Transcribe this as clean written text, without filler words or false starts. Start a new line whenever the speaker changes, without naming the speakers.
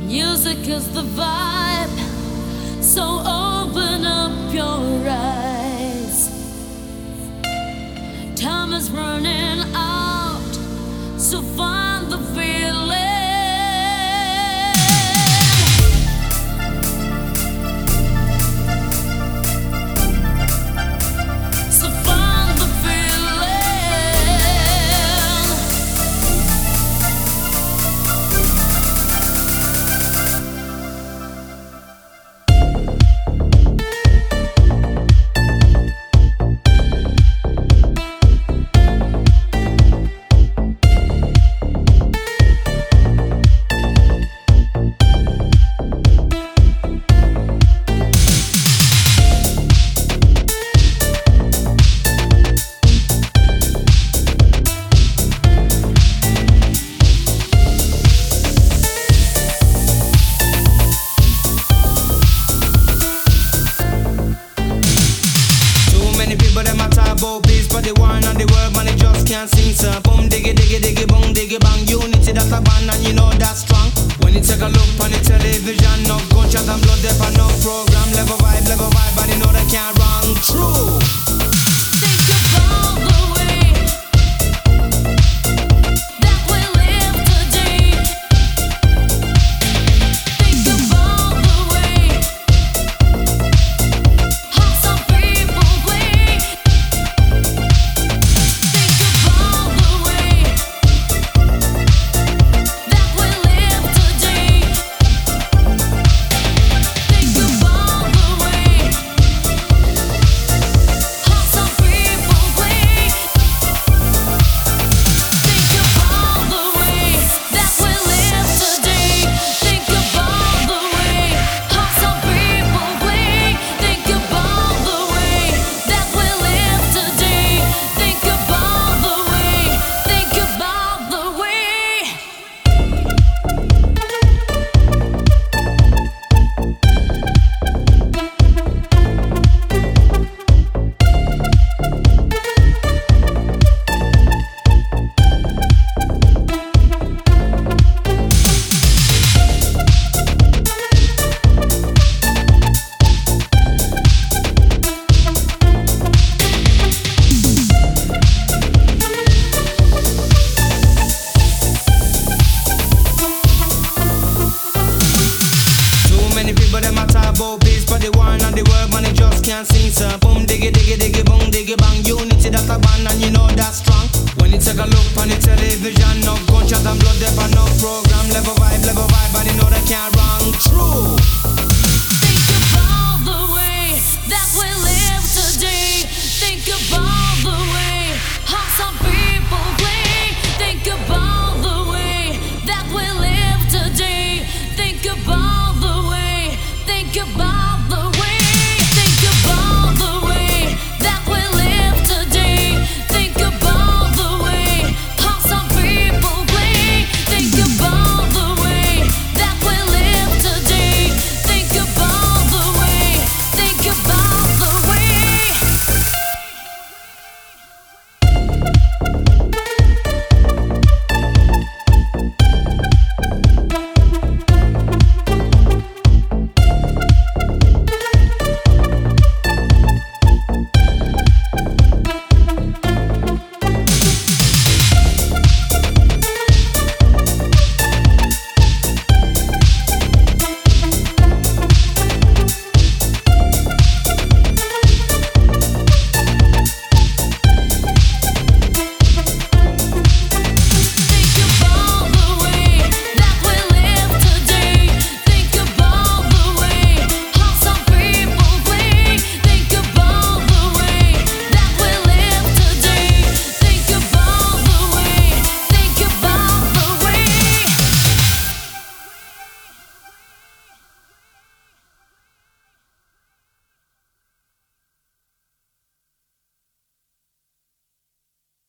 Music is the vibe, so open up your eyes. Time is running out, so find the feeling.
For the one and the world, man, it just can't sing, sir. Boom, diggy, diggy, diggy, boom, diggy, bang. Unity, that's a band, and you know that's strong. When you take a look on the television, no gunshot and blood, there for no program. Level vibe, and you know they can't wrong. True.
Think about the way that we live today. Think about the way how some people play. Think about the way that we live today. Think about the way how some people play. Think about the way that we live today. Think about the way how some people play. Think about the way that we live today. Think about the way. Think about the way.
Too many people, them a talk about peace. For the one and the world, man, it just can't sing, sir. Boom, diggy, diggy, diggy, boom, diggy, bang. Unity, that's a band, and you know that's strong. When you take a look on the television, no